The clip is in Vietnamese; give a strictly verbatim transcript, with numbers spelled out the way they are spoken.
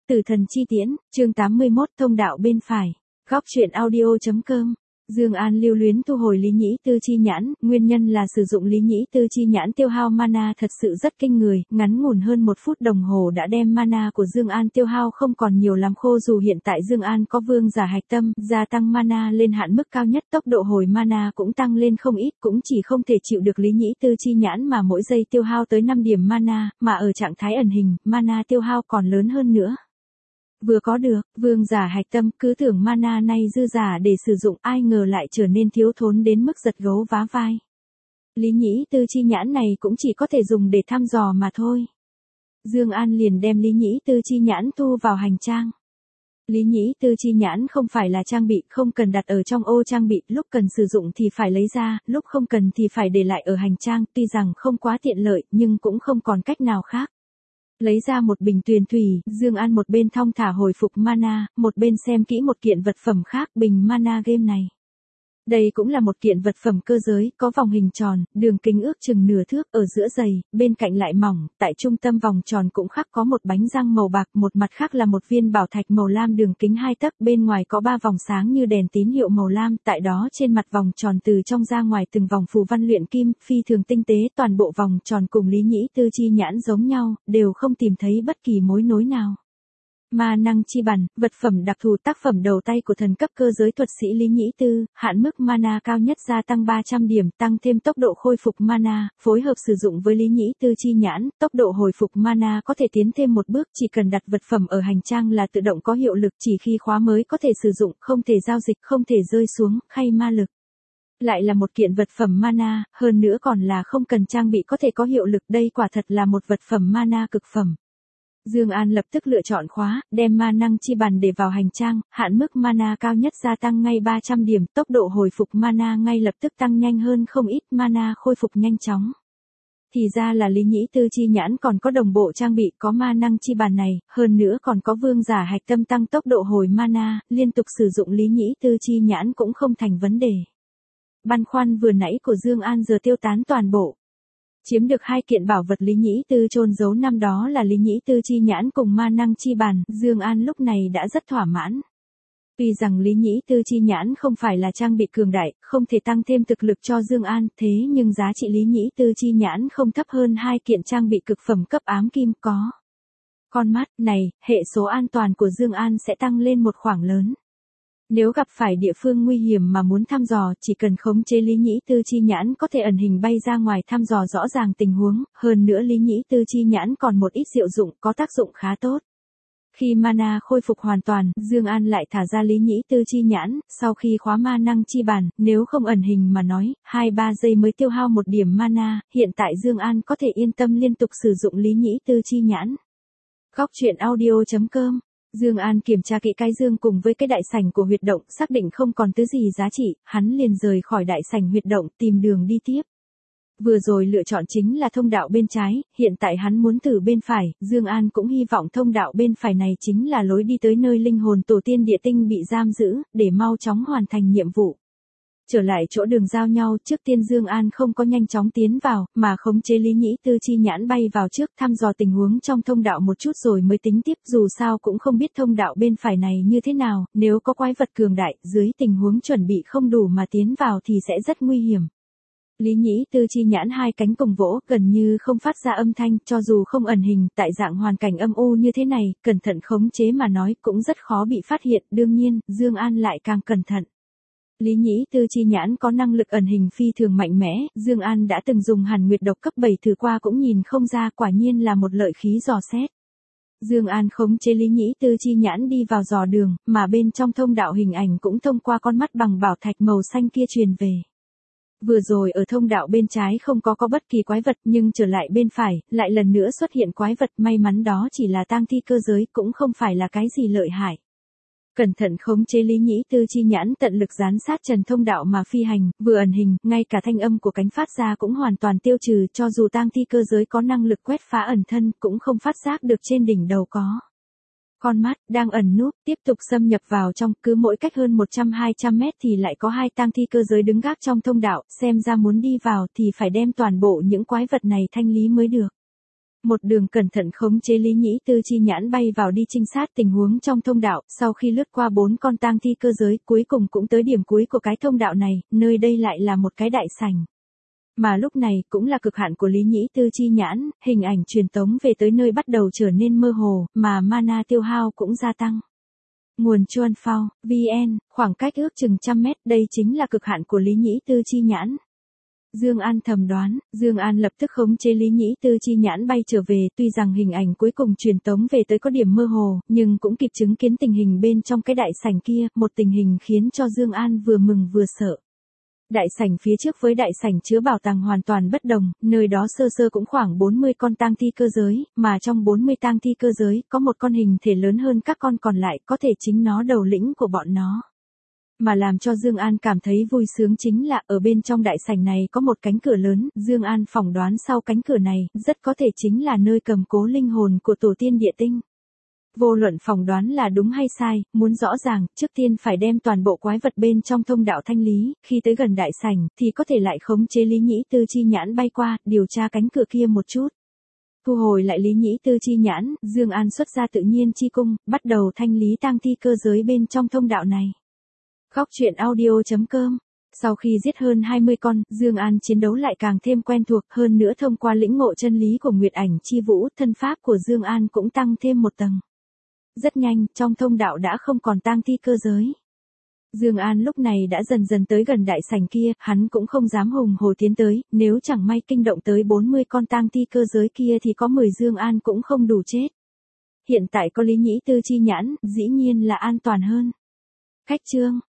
Tử thần chi tiễn, chương tám mươi mốt thông đạo bên phải. Góc truyện audio.com. Dương An lưu luyến thu hồi Lý Nhĩ Tư chi nhãn, nguyên nhân là sử dụng Lý Nhĩ Tư chi nhãn tiêu hao mana thật sự rất kinh người, ngắn ngủn hơn một phút đồng hồ đã đem mana của Dương An tiêu hao không còn nhiều làm khô. Dù hiện tại Dương An có vương giả hạch tâm, gia tăng mana lên hạn mức cao nhất, tốc độ hồi mana cũng tăng lên không ít, cũng chỉ không thể chịu được Lý Nhĩ Tư chi nhãn mà mỗi giây tiêu hao tới năm điểm mana, mà ở trạng thái ẩn hình, mana tiêu hao còn lớn hơn nữa. Vừa có được, vương giả hạch tâm, cứ tưởng mana này dư giả để sử dụng, ai ngờ lại trở nên thiếu thốn đến mức giật gấu vá vai. Lý Nhĩ Tư chi nhãn này cũng chỉ có thể dùng để thăm dò mà thôi. Dương An liền đem Lý Nhĩ Tư chi nhãn thu vào hành trang. Lý Nhĩ Tư chi nhãn không phải là trang bị, không cần đặt ở trong ô trang bị, lúc cần sử dụng thì phải lấy ra, lúc không cần thì phải để lại ở hành trang, tuy rằng không quá tiện lợi nhưng cũng không còn cách nào khác. Lấy ra một bình tuyền thủy, Dương An một bên thong thả hồi phục mana, một bên xem kỹ một kiện vật phẩm khác, bình mana game này. Đây cũng là một kiện vật phẩm cơ giới, có vòng hình tròn, đường kính ước chừng nửa thước, ở giữa dày, bên cạnh lại mỏng, tại trung tâm vòng tròn cũng khắc có một bánh răng màu bạc, một mặt khác là một viên bảo thạch màu lam đường kính hai tấc, bên ngoài có ba vòng sáng như đèn tín hiệu màu lam, tại đó trên mặt vòng tròn từ trong ra ngoài từng vòng phù văn luyện kim, phi thường tinh tế, toàn bộ vòng tròn cùng Lý Nhĩ Tư chi nhãn giống nhau, đều không tìm thấy bất kỳ mối nối nào. Ma năng chi bản, vật phẩm đặc thù, tác phẩm đầu tay của thần cấp cơ giới thuật sĩ Lý Nhĩ Tư, hạn mức mana cao nhất gia tăng ba trăm điểm, tăng thêm tốc độ khôi phục mana, phối hợp sử dụng với Lý Nhĩ Tư chi nhãn, tốc độ hồi phục mana có thể tiến thêm một bước, chỉ cần đặt vật phẩm ở hành trang là tự động có hiệu lực, chỉ khi khóa mới có thể sử dụng, không thể giao dịch, không thể rơi xuống, khay ma lực. Lại là một kiện vật phẩm mana, hơn nữa còn là không cần trang bị có thể có hiệu lực, đây quả thật là một vật phẩm mana cực phẩm. Dương An lập tức lựa chọn khóa, đem ma năng chi bàn để vào hành trang, hạn mức mana cao nhất gia tăng ngay ba trăm điểm, tốc độ hồi phục mana ngay lập tức tăng nhanh hơn không ít, mana khôi phục nhanh chóng. Thì ra là Lý Nhĩ Tư chi nhãn còn có đồng bộ trang bị, có ma năng chi bàn này, hơn nữa còn có vương giả hạch tâm tăng tốc độ hồi mana, liên tục sử dụng Lý Nhĩ Tư chi nhãn cũng không thành vấn đề. Băn khoăn vừa nãy của Dương An giờ tiêu tán toàn bộ. Chiếm được hai kiện bảo vật Lý Nhĩ Tư chôn giấu năm đó là Lý Nhĩ Tư chi nhãn cùng ma năng chi bàn, Dương An lúc này đã rất thỏa mãn. Tuy rằng Lý Nhĩ Tư chi nhãn không phải là trang bị cường đại, không thể tăng thêm thực lực cho Dương An, thế nhưng giá trị Lý Nhĩ Tư chi nhãn không thấp hơn hai kiện trang bị cực phẩm cấp ám kim có. Con mắt này, hệ số an toàn của Dương An sẽ tăng lên một khoảng lớn. Nếu gặp phải địa phương nguy hiểm mà muốn thăm dò, chỉ cần khống chế Lý Nhĩ Tư chi nhãn có thể ẩn hình bay ra ngoài thăm dò rõ ràng tình huống, hơn nữa Lý Nhĩ Tư chi nhãn còn một ít diệu dụng, có tác dụng khá tốt. Khi mana khôi phục hoàn toàn, Dương An lại thả ra Lý Nhĩ Tư chi nhãn, sau khi khóa ma năng chi bản, nếu không ẩn hình mà nói, hai ba giây mới tiêu hao một điểm mana, hiện tại Dương An có thể yên tâm liên tục sử dụng Lý Nhĩ Tư chi nhãn. Góc truyện audio.com. Dương An kiểm tra kỹ cái dương cùng với cái đại sảnh của huyệt động, xác định không còn thứ gì giá trị, hắn liền rời khỏi đại sảnh huyệt động, tìm đường đi tiếp. Vừa rồi lựa chọn chính là thông đạo bên trái, hiện tại hắn muốn thử bên phải, Dương An cũng hy vọng thông đạo bên phải này chính là lối đi tới nơi linh hồn tổ tiên địa tinh bị giam giữ, để mau chóng hoàn thành nhiệm vụ. Trở lại chỗ đường giao nhau, trước tiên Dương An không có nhanh chóng tiến vào, mà khống chế Lý Nhĩ Tư chi nhãn bay vào trước, thăm dò tình huống trong thông đạo một chút rồi mới tính tiếp, dù sao cũng không biết thông đạo bên phải này như thế nào, nếu có quái vật cường đại, dưới tình huống chuẩn bị không đủ mà tiến vào thì sẽ rất nguy hiểm. Lý Nhĩ Tư chi nhãn hai cánh cùng vỗ, gần như không phát ra âm thanh, cho dù không ẩn hình, tại dạng hoàn cảnh âm u như thế này, cẩn thận khống chế mà nói cũng rất khó bị phát hiện, đương nhiên, Dương An lại càng cẩn thận. Lý Nhĩ Tư chi nhãn có năng lực ẩn hình phi thường mạnh mẽ, Dương An đã từng dùng hàn nguyệt độc cấp bảy thử qua cũng nhìn không ra, quả nhiên là một lợi khí dò xét. Dương An khống chế Lý Nhĩ Tư chi nhãn đi vào dò đường, mà bên trong thông đạo hình ảnh cũng thông qua con mắt bằng bảo thạch màu xanh kia truyền về. Vừa rồi ở thông đạo bên trái không có có bất kỳ quái vật, nhưng trở lại bên phải, lại lần nữa xuất hiện quái vật, may mắn đó chỉ là tang thi cơ giới, cũng không phải là cái gì lợi hại. Cẩn thận khống chế Lý Nhĩ Tư chi nhãn tận lực giám sát trần thông đạo mà phi hành, vừa ẩn hình, ngay cả thanh âm của cánh phát ra cũng hoàn toàn tiêu trừ, cho dù tang thi cơ giới có năng lực quét phá ẩn thân, cũng không phát giác được trên đỉnh đầu có con mắt đang ẩn núp, tiếp tục xâm nhập vào trong, cứ mỗi cách hơn một trăm hai trăm mét thì lại có hai tang thi cơ giới đứng gác trong thông đạo, xem ra muốn đi vào thì phải đem toàn bộ những quái vật này thanh lý mới được. Một đường cẩn thận khống chế Lý Nhĩ Tư chi nhãn bay vào đi trinh sát tình huống trong thông đạo, sau khi lướt qua bốn con tang thi cơ giới, cuối cùng cũng tới điểm cuối của cái thông đạo này, nơi đây lại là một cái đại sảnh. Mà lúc này cũng là cực hạn của Lý Nhĩ Tư chi nhãn, hình ảnh truyền tống về tới nơi bắt đầu trở nên mơ hồ, mà mana tiêu hao cũng gia tăng. Nguồn Chuan Phao, vê en, khoảng cách ước chừng trăm mét, đây chính là cực hạn của Lý Nhĩ Tư chi nhãn. Dương An thầm đoán, Dương An lập tức khống chế Lý Nhĩ Tư chi nhãn bay trở về, tuy rằng hình ảnh cuối cùng truyền tống về tới có điểm mơ hồ, nhưng cũng kịp chứng kiến tình hình bên trong cái đại sảnh kia, một tình hình khiến cho Dương An vừa mừng vừa sợ. Đại sảnh phía trước với đại sảnh chứa bảo tàng hoàn toàn bất đồng, nơi đó sơ sơ cũng khoảng bốn mươi con tang thi cơ giới, mà trong bốn mươi tang thi cơ giới, có một con hình thể lớn hơn các con còn lại, có thể chính nó đầu lĩnh của bọn nó. Mà làm cho Dương An cảm thấy vui sướng chính là ở bên trong đại sảnh này có một cánh cửa lớn, Dương An phỏng đoán sau cánh cửa này, rất có thể chính là nơi cầm cố linh hồn của tổ tiên địa tinh. Vô luận phỏng đoán là đúng hay sai, muốn rõ ràng, trước tiên phải đem toàn bộ quái vật bên trong thông đạo thanh lý, khi tới gần đại sảnh, thì có thể lại khống chế Lý Nhĩ Tư chi nhãn bay qua, điều tra cánh cửa kia một chút. Thu hồi lại Lý Nhĩ Tư chi nhãn, Dương An xuất ra tự nhiên chi cung, bắt đầu thanh lý tang thi cơ giới bên trong thông đạo này. Góc truyện audio chấm com. Sau khi giết hơn hai mươi con, Dương An chiến đấu lại càng thêm quen thuộc, hơn nữa thông qua lĩnh ngộ chân lý của Nguyệt Ảnh Chi Vũ, thân pháp của Dương An cũng tăng thêm một tầng. Rất nhanh, trong thông đạo đã không còn tang thi cơ giới. Dương An lúc này đã dần dần tới gần đại sảnh kia, hắn cũng không dám hùng hổ tiến tới, nếu chẳng may kinh động tới bốn mươi con tang thi cơ giới kia thì có mười Dương An cũng không đủ chết. Hiện tại có Lý Nhĩ Tư chi nhãn, dĩ nhiên là an toàn hơn. Khách chương